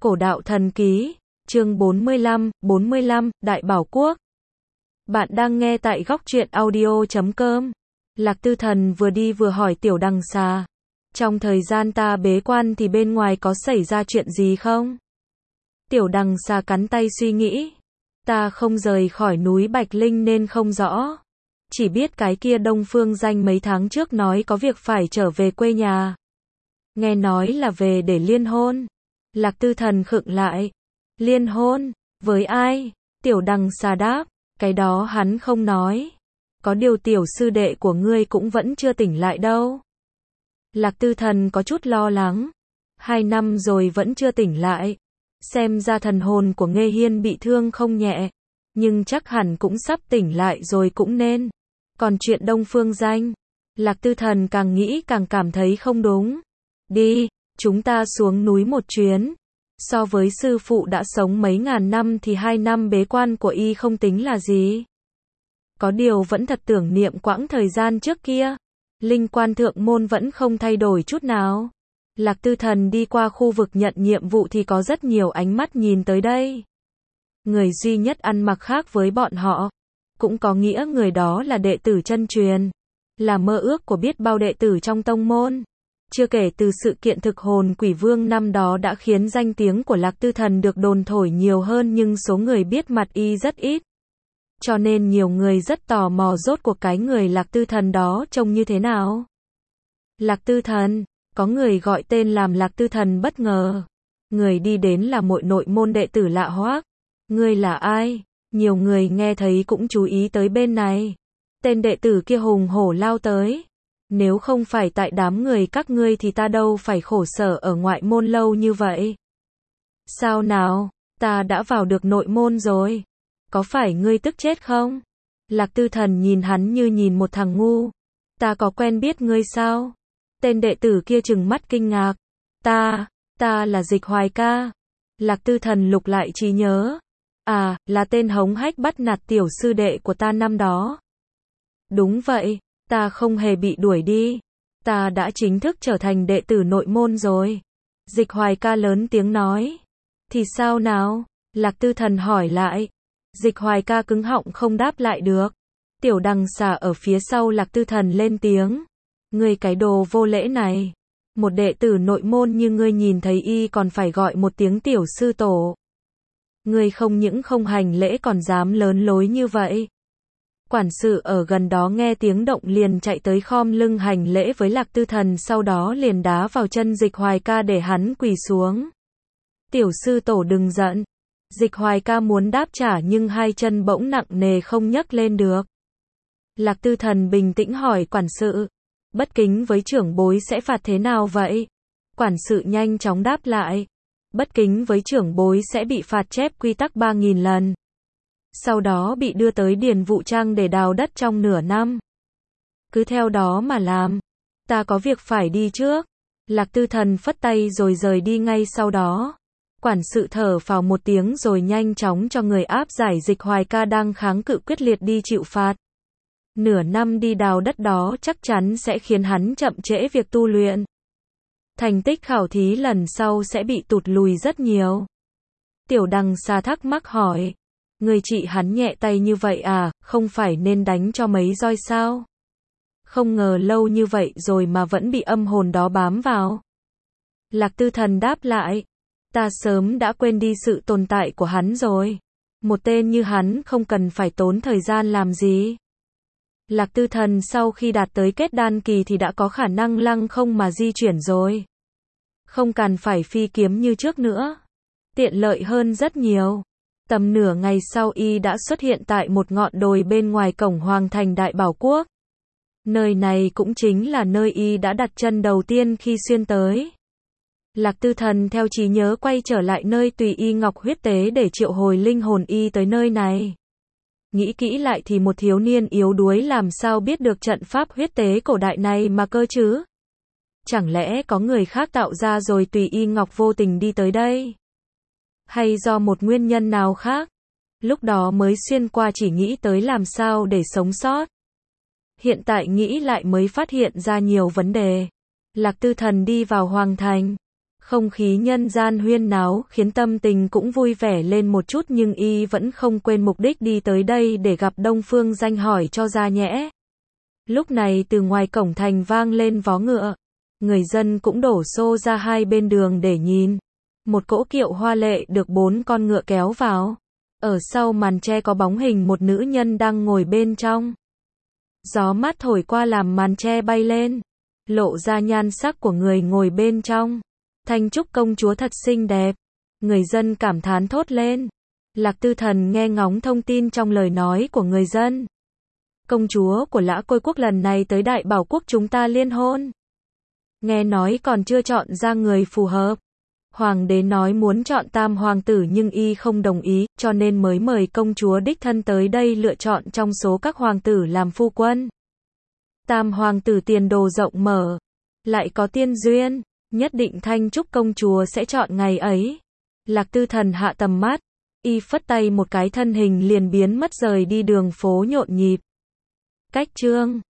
Cổ đạo thần ký, chương 45, Đại Bảo Quốc. Bạn đang nghe tại góc truyện audio.com. Lạc Tư Thần vừa đi vừa hỏi Tiểu Đằng Xà. Trong thời gian ta bế quan thì bên ngoài có xảy ra chuyện gì không? Tiểu Đằng Xà cắn tay suy nghĩ. Ta không rời khỏi núi Bạch Linh nên không rõ. Chỉ biết cái kia Đông Phương Danh mấy tháng trước nói có việc phải trở về quê nhà. Nghe nói là về để liên hôn. Lạc Tư Thần khựng lại. Liên hôn? Với ai? Tiểu Đằng Xà đáp. Cái đó hắn không nói. Có điều tiểu sư đệ của ngươi cũng vẫn chưa tỉnh lại đâu. Lạc Tư Thần có chút lo lắng. 2 năm rồi vẫn chưa tỉnh lại. Xem ra thần hồn của Nghê Hiên bị thương không nhẹ. Nhưng chắc hẳn cũng sắp tỉnh lại rồi cũng nên. Còn chuyện Đông Phương Danh, Lạc Tư Thần càng nghĩ càng cảm thấy không đúng. Đi, chúng ta xuống núi một chuyến. So với sư phụ đã sống mấy ngàn năm thì 2 năm bế quan của y không tính là gì. Có điều vẫn thật tưởng niệm quãng thời gian trước kia. Linh quan thượng môn vẫn không thay đổi chút nào. Lạc Tư Thần đi qua khu vực nhận nhiệm vụ thì có rất nhiều ánh mắt nhìn tới đây. Người duy nhất ăn mặc khác với bọn họ. Cũng có nghĩa người đó là đệ tử chân truyền. Là mơ ước của biết bao đệ tử trong tông môn. Chưa kể từ sự kiện thực hồn quỷ vương năm đó đã khiến danh tiếng của Lạc Tư Thần được đồn thổi nhiều hơn, nhưng số người biết mặt y rất ít. Cho nên nhiều người rất tò mò rốt cuộc cái người Lạc Tư Thần đó trông như thế nào. Lạc Tư Thần, có người gọi tên làm Lạc Tư Thần bất ngờ. Người đi đến là một nội môn đệ tử lạ hoắc. Ngươi là ai? Nhiều người nghe thấy cũng chú ý tới bên này. Tên đệ tử kia hùng hổ lao tới. Nếu không phải tại đám người các ngươi thì ta đâu phải khổ sở ở ngoại môn lâu như vậy. Sao nào, ta đã vào được nội môn rồi. Có phải ngươi tức chết không? Lạc Tư Thần nhìn hắn như nhìn một thằng ngu. Ta có quen biết ngươi sao? Tên đệ tử kia trừng mắt kinh ngạc. Ta là Dịch Hoài ca. Lạc Tư Thần lục lại trí nhớ. À, là tên hống hách bắt nạt tiểu sư đệ của ta năm đó. Đúng vậy, ta không hề bị đuổi đi. Ta đã chính thức trở thành đệ tử nội môn rồi. Dịch Hoài ca lớn tiếng nói. Thì sao nào? Lạc Tư Thần hỏi lại. Dịch Hoài ca cứng họng không đáp lại được. Tiểu Đằng Xà ở phía sau Lạc Tư Thần lên tiếng. Ngươi cái đồ vô lễ này. Một đệ tử nội môn như ngươi nhìn thấy y còn phải gọi một tiếng tiểu sư tổ. Ngươi không những không hành lễ còn dám lớn lối như vậy. Quản sự ở gần đó nghe tiếng động liền chạy tới khom lưng hành lễ với Lạc Tư Thần, sau đó liền đá vào chân Dịch Hoài ca để hắn quỳ xuống. Tiểu sư tổ đừng giận. Dịch Hoài ca muốn đáp trả nhưng hai chân bỗng nặng nề không nhấc lên được. Lạc Tư Thần bình tĩnh hỏi quản sự. Bất kính với trưởng bối sẽ phạt thế nào vậy? Quản sự nhanh chóng đáp lại. Bất kính với trưởng bối sẽ bị phạt chép quy tắc 3.000 lần. Sau đó bị đưa tới điền vụ trang để đào đất trong nửa năm. Cứ theo đó mà làm. Ta có việc phải đi trước. Lạc Tư Thần phất tay rồi rời đi ngay sau đó. Quản sự thở phào một tiếng rồi nhanh chóng cho người áp giải Dịch Hoài ca đang kháng cự quyết liệt đi chịu phạt. Nửa năm đi đào đất đó chắc chắn sẽ khiến hắn chậm trễ việc tu luyện. Thành tích khảo thí lần sau sẽ bị tụt lùi rất nhiều. Tiểu Đằng Xà thắc mắc hỏi. Người chị hắn nhẹ tay như vậy à, không phải nên đánh cho mấy roi sao? Không ngờ lâu như vậy rồi mà vẫn bị âm hồn đó bám vào. Lạc Tư Thần đáp lại. Ta sớm đã quên đi sự tồn tại của hắn rồi. Một tên như hắn không cần phải tốn thời gian làm gì. Lạc Tư Thần sau khi đạt tới kết đan kỳ thì đã có khả năng lăng không mà di chuyển rồi. Không cần phải phi kiếm như trước nữa. Tiện lợi hơn rất nhiều. Tầm nửa ngày sau y đã xuất hiện tại một ngọn đồi bên ngoài cổng hoàng thành Đại Bảo Quốc. Nơi này cũng chính là nơi y đã đặt chân đầu tiên khi xuyên tới. Lạc Tư Thần theo trí nhớ quay trở lại nơi Tùy Y Ngọc huyết tế để triệu hồi linh hồn y tới nơi này. Nghĩ kỹ lại thì một thiếu niên yếu đuối làm sao biết được trận pháp huyết tế cổ đại này mà cơ chứ? Chẳng lẽ có người khác tạo ra rồi Tùy Y Ngọc vô tình đi tới đây? Hay do một nguyên nhân nào khác? Lúc đó mới xuyên qua chỉ nghĩ tới làm sao để sống sót. Hiện tại nghĩ lại mới phát hiện ra nhiều vấn đề. Lạc Tư Thần đi vào hoàng thành. Không khí nhân gian huyên náo khiến tâm tình cũng vui vẻ lên một chút, nhưng y vẫn không quên mục đích đi tới đây để gặp Đông Phương Danh hỏi cho ra nhẽ. Lúc này từ ngoài cổng thành vang lên vó ngựa. Người dân cũng đổ xô ra hai bên đường để nhìn. Một cỗ kiệu hoa lệ được 4 con ngựa kéo vào. Ở sau màn che có bóng hình một nữ nhân đang ngồi bên trong. Gió mát thổi qua làm màn che bay lên, lộ ra nhan sắc của người ngồi bên trong. Thanh Trúc công chúa thật xinh đẹp. Người dân cảm thán thốt lên. Lạc Tư Thần nghe ngóng thông tin trong lời nói của người dân. Công chúa của Lã Côi quốc lần này tới Đại Bảo quốc chúng ta liên hôn. Nghe nói còn chưa chọn ra người phù hợp. Hoàng đế nói muốn chọn tam hoàng tử nhưng y không đồng ý, cho nên mới mời công chúa đích thân tới đây lựa chọn trong số các hoàng tử làm phu quân. Tam hoàng tử tiền đồ rộng mở, lại có tiên duyên, nhất định Thanh Trúc công chúa sẽ chọn ngày ấy. Lạc Tư Thần hạ tầm mắt, y phất tay một cái thân hình liền biến mất rời đi đường phố nhộn nhịp. Cách chương